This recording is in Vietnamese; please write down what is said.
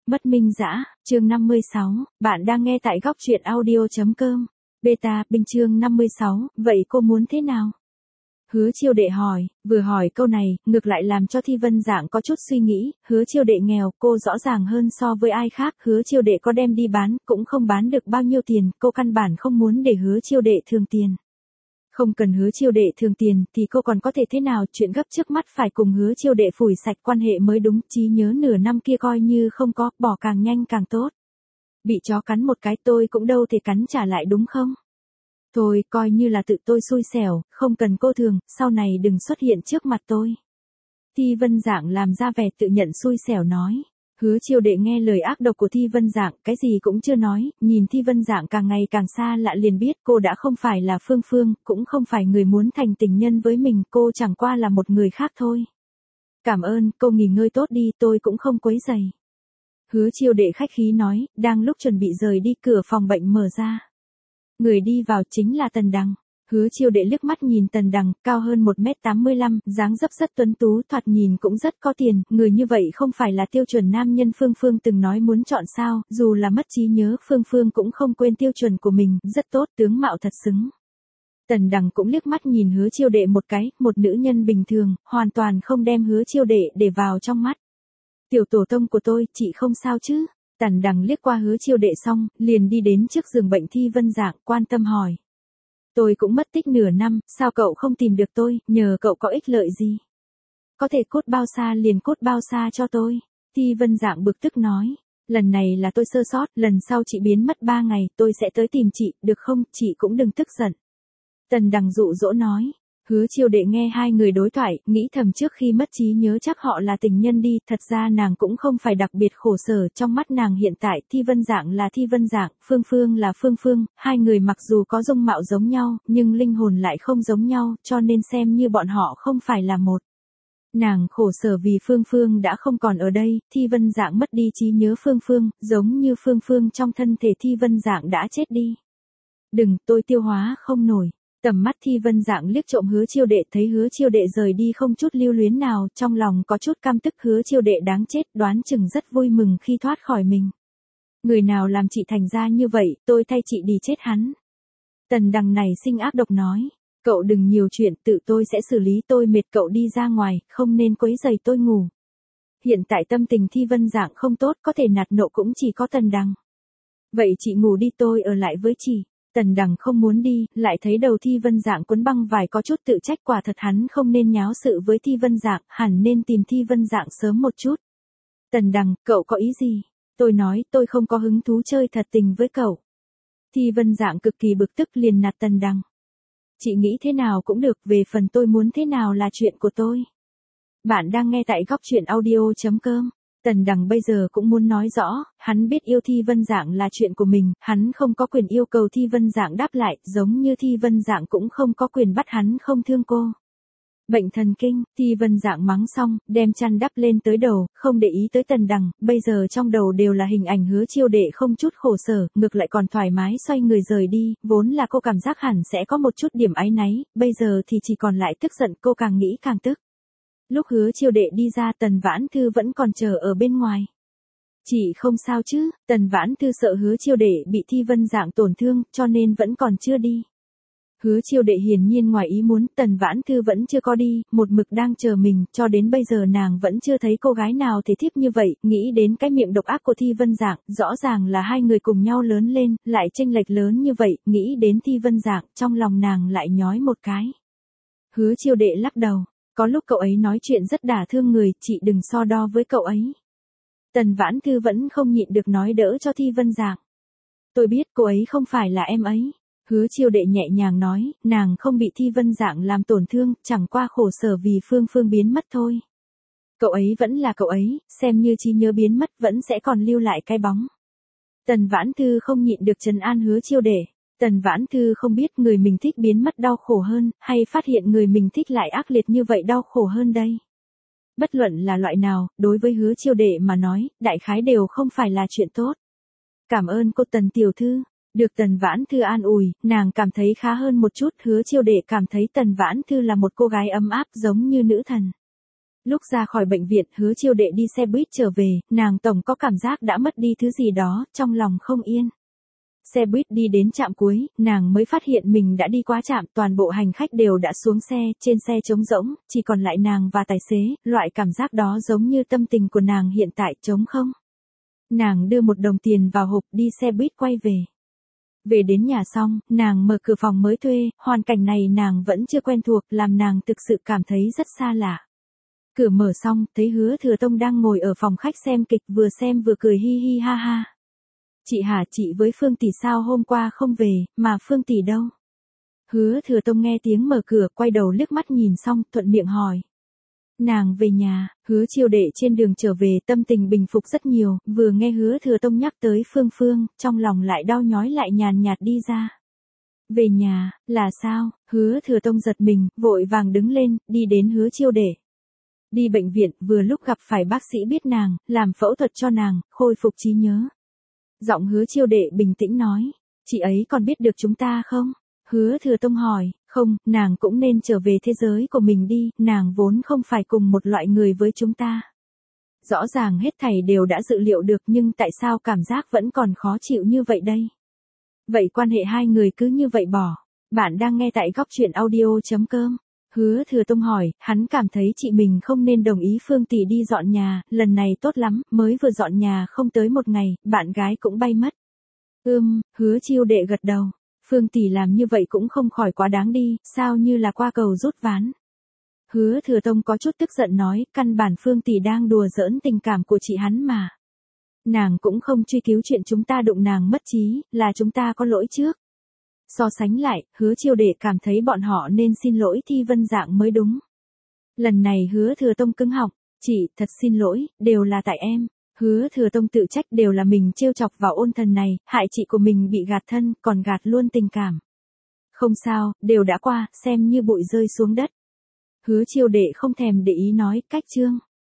Bất minh dã, chương 56, bạn đang nghe tại góc truyện audio.com. Beta, Bình chương 56, vậy cô muốn thế nào? Hứa Chiêu Đệ hỏi, vừa hỏi câu này, ngược lại làm cho Thi Vân Dạng có chút suy nghĩ, Hứa Chiêu Đệ nghèo, cô rõ ràng hơn so với ai khác, Hứa Chiêu Đệ có đem đi bán, cũng không bán được bao nhiêu tiền, cô căn bản không muốn để Hứa Chiêu Đệ thương tiền. Không cần Hứa Chiêu Đệ thương tiền thì cô còn có thể thế nào, chuyện gấp trước mắt phải cùng Hứa Chiêu Đệ phủi sạch quan hệ mới đúng, trí nhớ nửa năm kia coi như không có, bỏ càng nhanh càng tốt. Bị chó cắn một cái tôi cũng đâu thể cắn trả lại đúng không? Thôi, coi như là tự tôi xui xẻo, không cần cô thường, sau này đừng xuất hiện trước mặt tôi. Thi Vân Dạng làm ra vẻ tự nhận xui xẻo nói. Hứa Chiêu Đệ nghe lời ác độc của Thi Vân Dạng, cái gì cũng chưa nói, nhìn Thi Vân Dạng càng ngày càng xa lạ liền biết cô đã không phải là Phương Phương, cũng không phải người muốn thành tình nhân với mình, cô chẳng qua là một người khác thôi. Cảm ơn, cô nghỉ ngơi tốt đi, tôi cũng không quấy rầy. Hứa Chiêu Đệ khách khí nói, đang lúc chuẩn bị rời đi, cửa phòng bệnh mở ra. Người đi vào chính là Tần Đằng. Hứa Chiêu Đệ liếc mắt nhìn Tần Đằng, cao hơn 1m85, dáng dấp rất tuấn tú, thoạt nhìn cũng rất có tiền, người như vậy không phải là tiêu chuẩn nam nhân Phương Phương từng nói muốn chọn sao, dù là mất trí nhớ Phương Phương cũng không quên tiêu chuẩn của mình, rất tốt, tướng mạo thật xứng. Tần Đằng cũng liếc mắt nhìn Hứa Chiêu Đệ một cái, một nữ nhân bình thường, hoàn toàn không đem Hứa Chiêu Đệ để vào trong mắt. Tiểu tổ tông của tôi, chị không sao chứ? Tần Đằng liếc qua Hứa Chiêu Đệ xong, liền đi đến trước giường bệnh Thi Vân Dạng, quan tâm hỏi. Tôi cũng mất tích nửa năm, sao cậu không tìm được tôi, nhờ cậu có ích lợi gì? Có thể cốt bao xa liền cốt bao xa cho tôi. Thi Vân Dạng bực tức nói. Lần này là tôi sơ sót, lần sau chị biến mất 3 ngày, tôi sẽ tới tìm chị, được không, chị cũng đừng tức giận. Tần Đằng dụ dỗ nói. Hứa Chiêu Đệ nghe hai người đối thoại, nghĩ thầm trước khi mất trí nhớ chắc họ là tình nhân đi, thật ra nàng cũng không phải đặc biệt khổ sở, trong mắt nàng hiện tại, Thi Vân Dạng là Thi Vân Dạng, Phương Phương là Phương Phương, hai người mặc dù có dung mạo giống nhau, nhưng linh hồn lại không giống nhau, cho nên xem như bọn họ không phải là một. Nàng khổ sở vì Phương Phương đã không còn ở đây, Thi Vân Dạng mất đi trí nhớ Phương Phương, giống như Phương Phương trong thân thể Thi Vân Dạng đã chết đi. Đừng, tôi tiêu hóa không nổi. Tầm mắt Thi Vân Dạng liếc trộm Hứa Chiêu Đệ, thấy Hứa Chiêu Đệ rời đi không chút lưu luyến nào, trong lòng có chút căm tức, Hứa Chiêu Đệ đáng chết, đoán chừng rất vui mừng khi thoát khỏi mình. Người nào làm chị thành ra như vậy, tôi thay chị đi chết hắn. Tần Đằng này sinh ác độc nói, cậu đừng nhiều chuyện, tự tôi sẽ xử lý, tôi mệt, cậu đi ra ngoài, không nên quấy rầy tôi ngủ. Hiện tại tâm tình Thi Vân Dạng không tốt, có thể nạt nộ cũng chỉ có Tần Đằng. Vậy chị ngủ đi, tôi ở lại với chị. Tần Đằng không muốn đi, lại thấy đầu Thi Vân Dạng quấn băng vải có chút tự trách, quả thật hắn không nên nháo sự với Thi Vân Dạng, hẳn nên tìm Thi Vân Dạng sớm một chút. Tần Đằng, cậu có ý gì? Tôi nói, tôi không có hứng thú chơi thật tình với cậu. Thi Vân Dạng cực kỳ bực tức liền nạt Tần Đằng. Chị nghĩ thế nào cũng được, về phần tôi muốn thế nào là chuyện của tôi. Bạn đang nghe tại góc truyện audio.com. Tần Đằng bây giờ cũng muốn nói rõ, hắn biết yêu Thi Vân Dạng là chuyện của mình, hắn không có quyền yêu cầu Thi Vân Dạng đáp lại, giống như Thi Vân Dạng cũng không có quyền bắt hắn không thương cô. Bệnh thần kinh, Thi Vân Dạng mắng xong, đem chăn đắp lên tới đầu, không để ý tới Tần Đằng, bây giờ trong đầu đều là hình ảnh Hứa Chiêu Đệ không chút khổ sở, ngược lại còn thoải mái xoay người rời đi, vốn là cô cảm giác hẳn sẽ có một chút điểm áy náy, bây giờ thì chỉ còn lại tức giận, cô càng nghĩ càng tức. Lúc Hứa Chiêu Đệ đi ra, Tần Vãn Thư vẫn còn chờ ở bên ngoài. Chị không sao chứ? Tần Vãn Thư sợ Hứa Chiêu Đệ bị Thi Vân Dạng tổn thương, cho nên vẫn còn chưa đi. Hứa Chiêu Đệ hiển nhiên ngoài ý muốn, Tần Vãn Thư vẫn chưa có đi, một mực đang chờ mình, cho đến bây giờ nàng vẫn chưa thấy cô gái nào thể thiếp như vậy, nghĩ đến cái miệng độc ác của Thi Vân Dạng, rõ ràng là hai người cùng nhau lớn lên, lại chênh lệch lớn như vậy, nghĩ đến Thi Vân Dạng, trong lòng nàng lại nhói một cái. Hứa Chiêu Đệ lắc đầu. Có lúc cậu ấy nói chuyện rất đả thương người, chị đừng so đo với cậu ấy. Tần Vãn Thư vẫn không nhịn được nói đỡ cho Thi Vân Dạng. Tôi biết cô ấy không phải là em ấy. Hứa Chiêu Đệ nhẹ nhàng nói, nàng không bị Thi Vân Dạng làm tổn thương, chẳng qua khổ sở vì Phương Phương biến mất thôi. Cậu ấy vẫn là cậu ấy, xem như trí nhớ biến mất vẫn sẽ còn lưu lại cái bóng. Tần Vãn Thư không nhịn được trấn an Hứa Chiêu Đệ. Tần Vãn Thư không biết người mình thích biến mất đau khổ hơn, hay phát hiện người mình thích lại ác liệt như vậy đau khổ hơn đây. Bất luận là loại nào, đối với Hứa Chiêu Đệ mà nói, đại khái đều không phải là chuyện tốt. Cảm ơn cô Tần tiểu thư. Được Tần Vãn Thư an ủi, nàng cảm thấy khá hơn một chút, Hứa Chiêu Đệ cảm thấy Tần Vãn Thư là một cô gái ấm áp giống như nữ thần. Lúc ra khỏi bệnh viện, Hứa Chiêu Đệ đi xe buýt trở về, nàng tổng có cảm giác đã mất đi thứ gì đó, trong lòng không yên. Xe buýt đi đến trạm cuối, nàng mới phát hiện mình đã đi quá trạm, toàn bộ hành khách đều đã xuống xe, trên xe trống rỗng, chỉ còn lại nàng và tài xế, loại cảm giác đó giống như tâm tình của nàng hiện tại trống không. Nàng đưa 1 đồng tiền vào hộp đi xe buýt quay về. Về đến nhà xong, nàng mở cửa phòng mới thuê, hoàn cảnh này nàng vẫn chưa quen thuộc, làm nàng thực sự cảm thấy rất xa lạ. Cửa mở xong, thấy Hứa Thừa Tông đang ngồi ở phòng khách xem kịch, vừa xem vừa cười hi hi ha ha. Chị hả, chị với Phương tỷ sao hôm qua không về, mà Phương tỷ đâu? Hứa Thừa Tông nghe tiếng mở cửa, quay đầu liếc mắt nhìn xong, thuận miệng hỏi. Nàng về nhà. Hứa Chiêu Đệ trên đường trở về tâm tình bình phục rất nhiều, vừa nghe Hứa Thừa Tông nhắc tới Phương Phương, trong lòng lại đau nhói lại nhàn nhạt đi ra. Về nhà, là sao? Hứa Thừa Tông giật mình, vội vàng đứng lên, đi đến Hứa Chiêu Đệ. Đi bệnh viện, vừa lúc gặp phải bác sĩ biết nàng, làm phẫu thuật cho nàng, khôi phục trí nhớ. Giọng Hứa Chiêu Đệ bình tĩnh nói, chị ấy còn biết được chúng ta không? Hứa Thừa Tông hỏi, không, nàng cũng nên trở về thế giới của mình đi, nàng vốn không phải cùng một loại người với chúng ta. Rõ ràng hết thảy đều đã dự liệu được nhưng tại sao cảm giác vẫn còn khó chịu như vậy đây? Vậy quan hệ hai người cứ như vậy bỏ. Bạn đang nghe tại Góc Chuyện Audio.com. Hứa Thừa Tông hỏi, hắn cảm thấy chị mình không nên đồng ý Phương tỷ đi dọn nhà, lần này tốt lắm, mới vừa dọn nhà không tới 1 ngày, bạn gái cũng bay mất. Hứa Chiêu Đệ gật đầu. Phương tỷ làm như vậy cũng không khỏi quá đáng đi, sao như là qua cầu rút ván. Hứa Thừa Tông có chút tức giận nói, căn bản Phương tỷ đang đùa giỡn tình cảm của chị hắn mà. Nàng cũng không truy cứu chuyện chúng ta đụng nàng mất trí, là chúng ta có lỗi trước. So sánh lại, Hứa Chiêu Đệ cảm thấy bọn họ nên xin lỗi Thi Vân Dạng mới đúng. Lần này Hứa Thừa Tông cứng họng, chị, thật xin lỗi, đều là tại em. Hứa Thừa Tông tự trách, đều là mình trêu chọc vào Ôn Thần này, hại chị của mình bị gạt thân, còn gạt luôn tình cảm. Không sao, đều đã qua, xem như bụi rơi xuống đất. Hứa Chiêu Đệ không thèm để ý nói, cách chương.